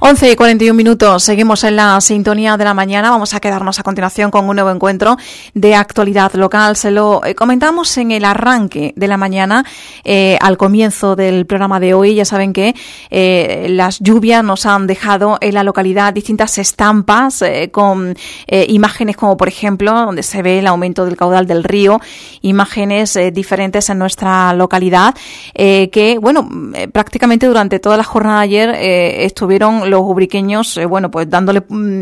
11:41, seguimos en la sintonía de la mañana. Vamos a quedarnos a continuación con un nuevo encuentro de actualidad local. Se lo comentamos en el arranque de la mañana, al comienzo del programa de hoy. Ya saben que las lluvias nos han dejado en la localidad distintas estampas con imágenes como, por ejemplo, donde se ve el aumento del caudal del río, imágenes diferentes en nuestra localidad que, bueno, prácticamente durante toda la jornada de ayer estuvieron los ubriqueños, pues dándolas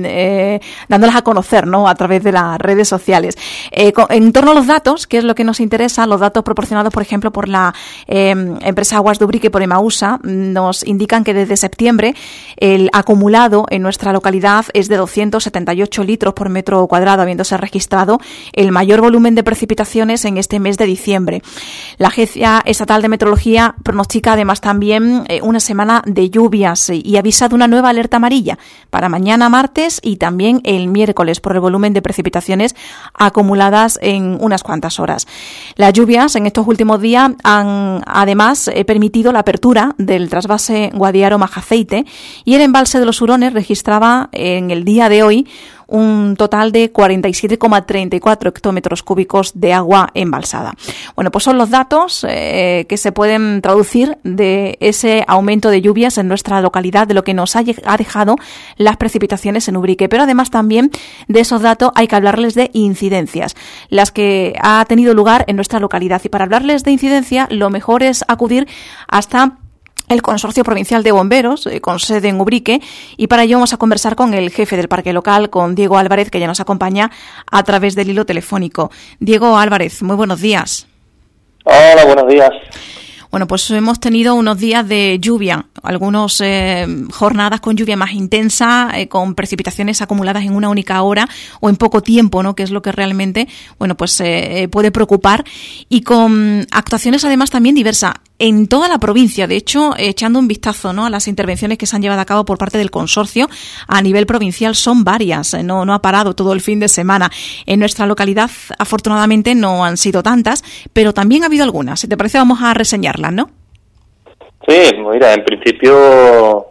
a conocer, ¿no?, a través de las redes sociales. En torno a los datos, que es lo que nos interesa, los datos proporcionados, por ejemplo, por la empresa Aguas de Ubrique por Emausa, nos indican que desde septiembre el acumulado en nuestra localidad es de 278 litros por metro cuadrado, habiéndose registrado el mayor volumen de precipitaciones en este mes de diciembre. La Agencia Estatal de Meteorología pronostica además también una semana de lluvias y avisa de una nueva alerta amarilla para mañana martes y también el miércoles por el volumen de precipitaciones acumuladas en unas cuantas horas. Las lluvias en estos últimos días han además permitido la apertura del trasvase Guadiaro-Majaceite y el embalse de los Hurones registraba en el día de hoy un total de 47,34 hectómetros cúbicos de agua embalsada. Bueno, pues son los datos que se pueden traducir de ese aumento de lluvias en nuestra localidad, de lo que nos ha dejado las precipitaciones en Ubrique. Pero además también de esos datos hay que hablarles de incidencias, las que ha tenido lugar en nuestra localidad. Y para hablarles de incidencia, lo mejor es acudir hasta el Consorcio Provincial de Bomberos, con sede en Ubrique, y para ello vamos a conversar con el jefe del parque local, con Diego Álvarez, que ya nos acompaña a través del hilo telefónico. Diego Álvarez, muy buenos días. Hola, buenos días. Bueno, pues hemos tenido unos días de lluvia, algunas jornadas con lluvia más intensa, con precipitaciones acumuladas en una única hora o en poco tiempo, ¿no?, que es lo que realmente, bueno, pues puede preocupar, y con actuaciones además también diversas en toda la provincia. De hecho, echando un vistazo, ¿no?, a las intervenciones que se han llevado a cabo por parte del consorcio a nivel provincial, son varias, no ha parado todo el fin de semana. En nuestra localidad, afortunadamente, no han sido tantas, pero también ha habido algunas. Si te parece, vamos a reseñarlas, ¿no? Sí, mira, en principio,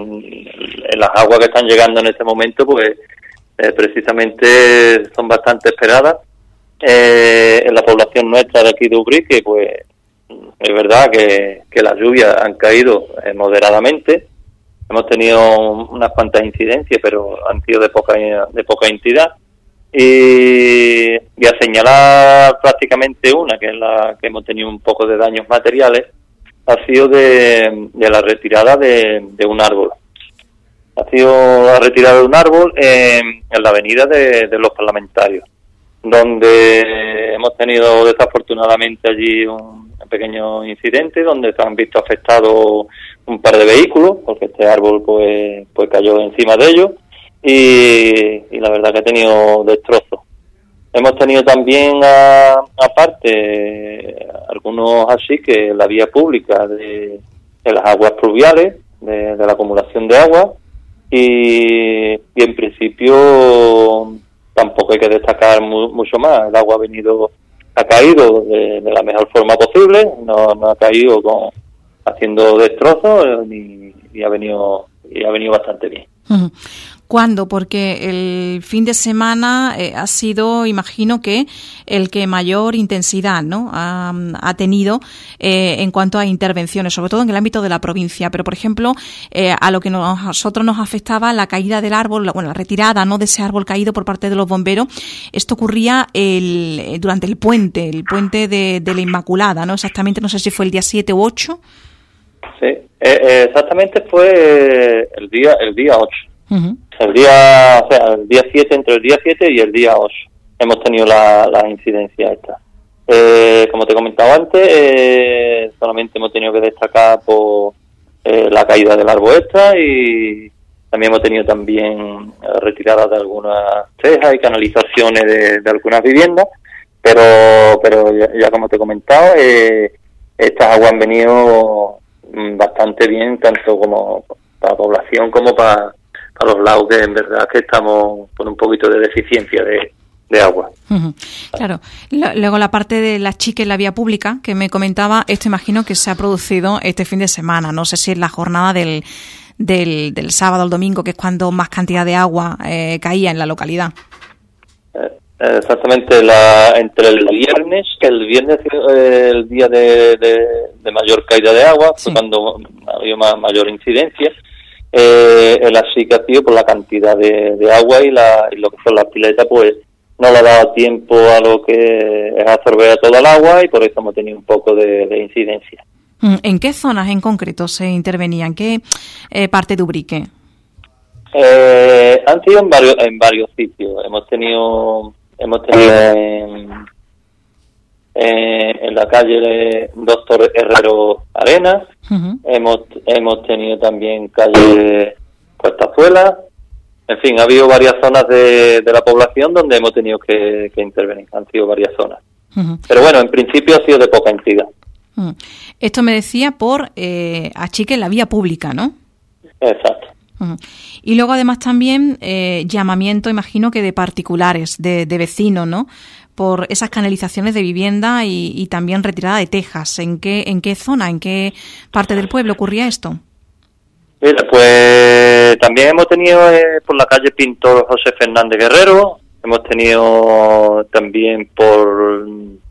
en las aguas que están llegando en este momento, pues precisamente son bastante esperadas. En la población nuestra de aquí de Ubrique, pues es verdad que las lluvias han caído moderadamente. Hemos tenido unas cuantas incidencias, pero han sido de poca entidad. Y a señalar prácticamente una, que es la que hemos tenido un poco de daños materiales, ha sido de la retirada de un árbol. Ha sido la retirada de un árbol en la avenida de los Parlamentarios, donde hemos tenido desafortunadamente allí un pequeño incidente donde se han visto afectados un par de vehículos, porque este árbol pues cayó encima de ellos y la verdad que ha tenido destrozos. Hemos tenido también, aparte, algunos así que la vía pública de las aguas pluviales, de la acumulación de agua, y en principio tampoco hay que destacar mucho más. El agua ha caído de la mejor forma posible, no ha caído haciendo destrozos y ha venido bastante bien. Uh-huh. ¿Cuándo? Porque el fin de semana ha sido, imagino que el que mayor intensidad, ¿no?, ha tenido en cuanto a intervenciones, sobre todo en el ámbito de la provincia. Pero, por ejemplo, a lo que nosotros nos afectaba la caída del árbol, la retirada, ¿no?, de ese árbol caído por parte de los bomberos. Esto ocurría durante el puente de la Inmaculada, ¿no? Exactamente, no sé si fue el día 7 u 8. Sí, exactamente fue el día 8. Uh-huh. El día 7, entre el día 7 y el día 8 hemos tenido la incidencia esta. Como te comentaba antes, solamente hemos tenido que destacar por la caída del árbol esta, y también hemos tenido retirada de algunas cejas y canalizaciones de algunas viviendas, pero ya como te he comentado, estas aguas han venido bastante bien, tanto como para la población como para los lados, que en verdad que estamos con un poquito de deficiencia de agua. Uh-huh. Claro. Luego la parte de las chiques en la vía pública que me comentaba, esto imagino que se ha producido este fin de semana. No sé si es la jornada del del sábado al domingo, que es cuando más cantidad de agua caía en la localidad. Exactamente, entre el viernes, que el viernes el día de mayor caída de agua, fue cuando había mayor incidencia. El acicatio, por la cantidad de agua y lo que son las piletas, pues no le ha dado tiempo a lo que es absorber toda el agua, y por eso hemos tenido un poco de incidencia. ¿En qué zonas en concreto se intervenía? ¿En qué parte de Ubrique? Han sido en varios sitios. Hemos tenido en la calle Doctor Herrero Arenas. Hemos tenido también calle Puestazuela. En fin, ha habido varias zonas de la población donde hemos tenido que intervenir. Han sido varias zonas. Pero bueno, en principio ha sido de poca entidad. Esto me decía por achique en la vía pública, ¿no? Exacto. Y luego además también llamamiento, imagino que de particulares, de vecinos, ¿no? Por esas canalizaciones de vivienda y también retirada de tejas. ¿En qué zona, en qué parte del pueblo ocurría esto? Mira, pues también hemos tenido por la calle Pintor José Fernández Guerrero, hemos tenido también por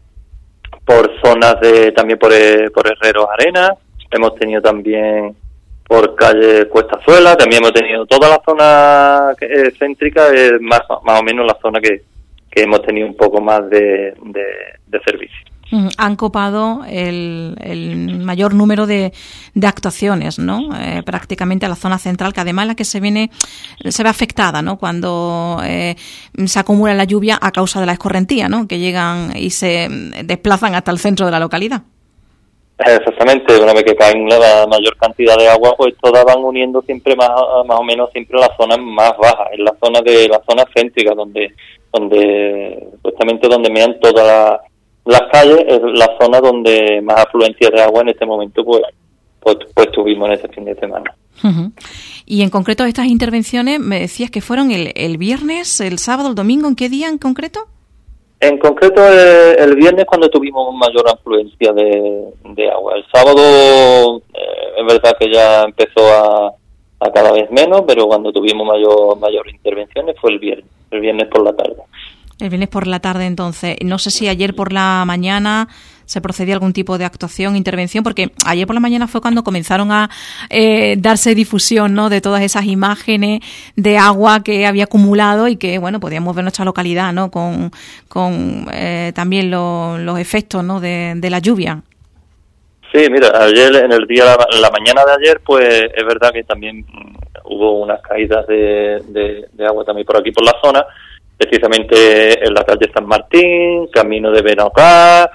zonas también por Herreros Arenas, hemos tenido también por calle Cuestazuela, también hemos tenido toda la zona céntrica, más o menos la zona que hemos tenido un poco más de servicio. Han copado el mayor número de actuaciones, ¿no? Prácticamente a la zona central, que además es la que se ve afectada, ¿no? Cuando se acumula la lluvia a causa de la escorrentía, ¿no? Que llegan y se desplazan hasta el centro de la localidad. Exactamente, una vez que caen la mayor cantidad de agua, pues todas van uniendo siempre más o menos siempre las zonas más bajas, en la zona céntrica, donde justamente donde mean todas las calles, es la zona donde más afluencia de agua en este momento pues tuvimos en este fin de semana. Y en concreto estas intervenciones me decías que fueron el viernes, el sábado, el domingo, ¿en qué día en concreto? En concreto el viernes, cuando tuvimos mayor afluencia de agua. El sábado es verdad que ya empezó a cada vez menos, pero cuando tuvimos mayor intervenciones fue el viernes por la tarde. El viernes por la tarde, entonces. No sé si ayer por la mañana se procedió a algún tipo de actuación, intervención, porque ayer por la mañana fue cuando comenzaron a darse difusión, ¿no?, de todas esas imágenes de agua que había acumulado y que, bueno, podíamos ver nuestra localidad, ¿no?, con también los efectos, ¿no?, de la lluvia. Sí, mira, ayer, en la mañana de ayer, pues es verdad que también hubo unas caídas de agua también por aquí, por la zona, precisamente en la calle San Martín, camino de Benaucá,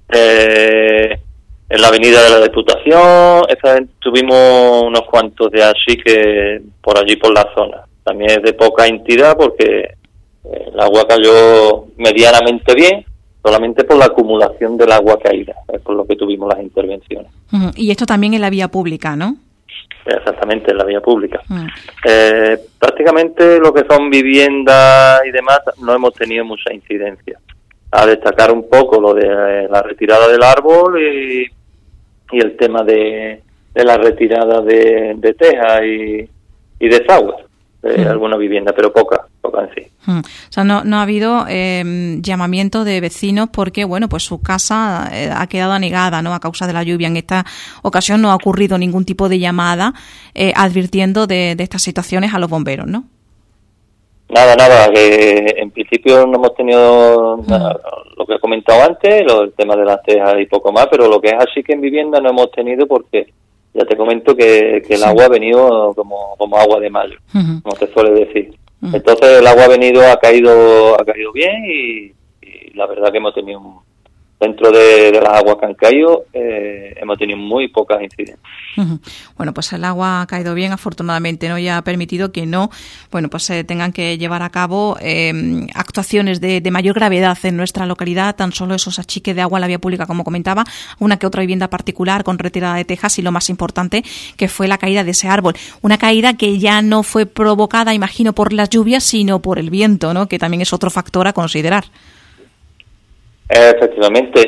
en la avenida de la Diputación. Tuvimos unos cuantos de así que por allí por la zona. También es de poca entidad porque el agua cayó medianamente bien, solamente por la acumulación del agua caída, es por lo que tuvimos las intervenciones. Y esto también en la vía pública, ¿no? Exactamente, en la vía pública. Prácticamente lo que son viviendas y demás no hemos tenido mucha incidencia. A destacar un poco lo de la retirada del árbol y el tema de la retirada de tejas y desagües de alguna vivienda, pero poca en sí. O sea, no ha habido llamamiento de vecinos porque, bueno, pues su casa ha quedado anegada, ¿no?, a causa de la lluvia. En esta ocasión no ha ocurrido ningún tipo de llamada advirtiendo de estas situaciones a los bomberos, ¿no? Nada, que en principio no hemos tenido lo que he comentado antes, el tema de las tejas y poco más, pero lo que es así que en vivienda no hemos tenido porque ya te comento que el agua ha venido como agua de mayo, como te suele decir. Entonces el agua ha caído bien y la verdad que hemos tenido dentro de las aguas que han caído, hemos tenido muy pocas incidencias. Bueno, pues el agua ha caído bien, afortunadamente, ¿no? Y ha permitido que se tengan que llevar a cabo actuaciones de mayor gravedad en nuestra localidad, tan solo esos achiques de agua en la vía pública, como comentaba, una que otra vivienda particular con retirada de tejas y lo más importante, que fue la caída de ese árbol. Una caída que ya no fue provocada, imagino, por las lluvias, sino por el viento, ¿no?, que también es otro factor a considerar. Efectivamente,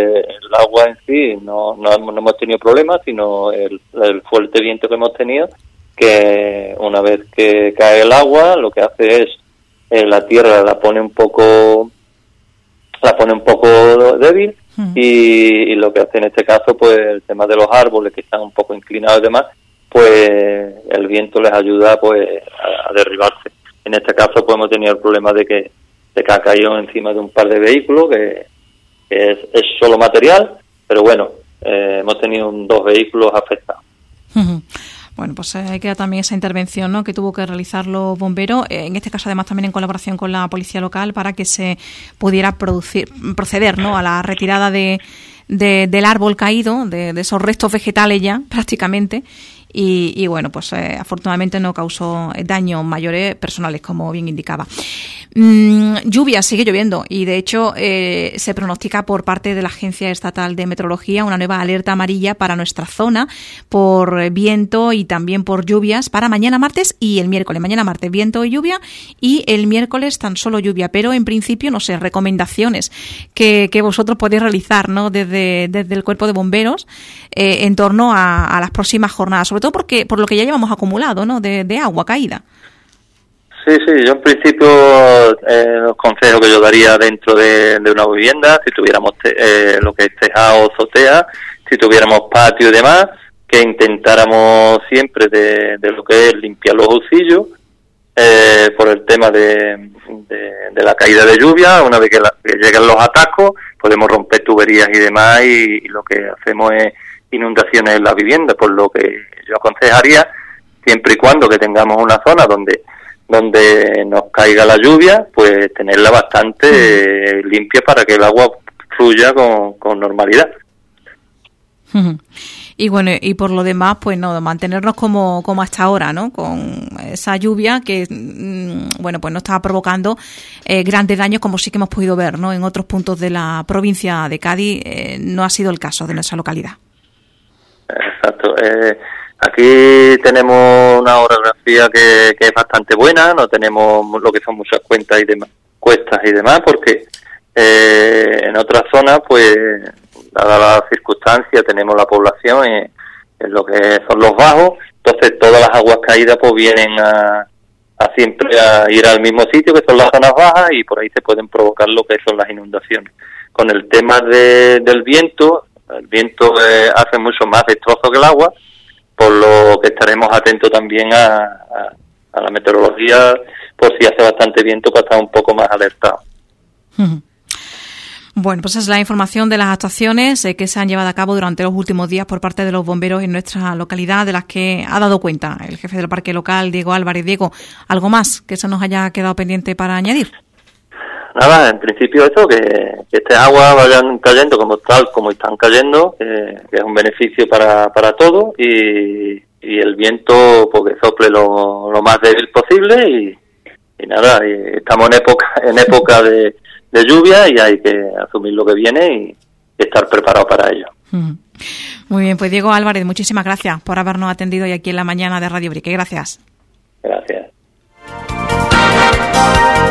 el agua en sí no hemos tenido problemas, sino el fuerte viento que hemos tenido que una vez que cae el agua, lo que hace es la tierra la pone un poco débil, y lo que hace en este caso, pues el tema de los árboles que están un poco inclinados y demás, pues el viento les ayuda pues a derribarse. En este caso pues hemos tenido el problema de que ha caído encima de un par de vehículos, que es solo material, pero bueno, hemos tenido 2 vehículos afectados. Bueno, pues hay que dar también esa intervención, ¿no?, que tuvo que realizar los bomberos, en este caso además también en colaboración con la policía local, para que se pudiera proceder, ¿no?, a la retirada del árbol caído, de esos restos vegetales ya prácticamente. Y bueno, pues afortunadamente no causó daños mayores personales, como bien indicaba. Lluvia, sigue lloviendo, y de hecho se pronostica por parte de la Agencia Estatal de Meteorología una nueva alerta amarilla para nuestra zona por viento y también por lluvias para mañana martes y el miércoles. Mañana martes viento y lluvia, y el miércoles tan solo lluvia, pero en principio, no sé, recomendaciones que vosotros podéis realizar, ¿no?, desde el Cuerpo de Bomberos en torno a las próximas jornadas, sobre todo porque por lo que ya llevamos acumulado, ¿no?, de agua caída. Sí, yo en principio los consejos que yo daría dentro de una vivienda, si tuviéramos lo que es tejado o azotea, si tuviéramos patio y demás, que intentáramos siempre de lo que es limpiar los husillos, por el tema de la caída de lluvia. Una vez que llegan los atascos, podemos romper tuberías y demás, y lo que hacemos es inundaciones en la vivienda, por lo que yo aconsejaría, siempre y cuando que tengamos una zona donde nos caiga la lluvia, pues tenerla bastante limpia para que el agua fluya con normalidad. Y bueno, y por lo demás, pues no, mantenernos como hasta ahora, ¿no?, con esa lluvia que, bueno, pues no estaba provocando grandes daños, como sí que hemos podido ver, ¿no?, en otros puntos de la provincia de Cádiz. No ha sido el caso de nuestra localidad. Exacto. Aquí tenemos una orografía que es bastante buena, no tenemos lo que son muchas cuestas y demás, porque en otras zonas, pues, dada la circunstancia, tenemos la población en lo que son los bajos, entonces todas las aguas caídas pues vienen a siempre a ir al mismo sitio, que son las zonas bajas, y por ahí se pueden provocar lo que son las inundaciones. Con el tema del viento, el viento hace mucho más destrozo que el agua, por lo que estaremos atentos también a la meteorología, por si hace bastante viento, para estar un poco más alertados. Bueno, pues esa es la información de las actuaciones que se han llevado a cabo durante los últimos días por parte de los bomberos en nuestra localidad, de las que ha dado cuenta el jefe del parque local, Diego Álvarez. Diego, ¿algo más que se nos haya quedado pendiente para añadir? Nada, en principio eso, que estas aguas vayan cayendo como están cayendo, que es un beneficio para todos, y el viento pues que sople lo más débil posible, y nada, y estamos en época de lluvia, y hay que asumir lo que viene y estar preparado para ello. Muy bien, pues Diego Álvarez, muchísimas gracias por habernos atendido hoy aquí en la mañana de Radio Brique. Gracias. Gracias.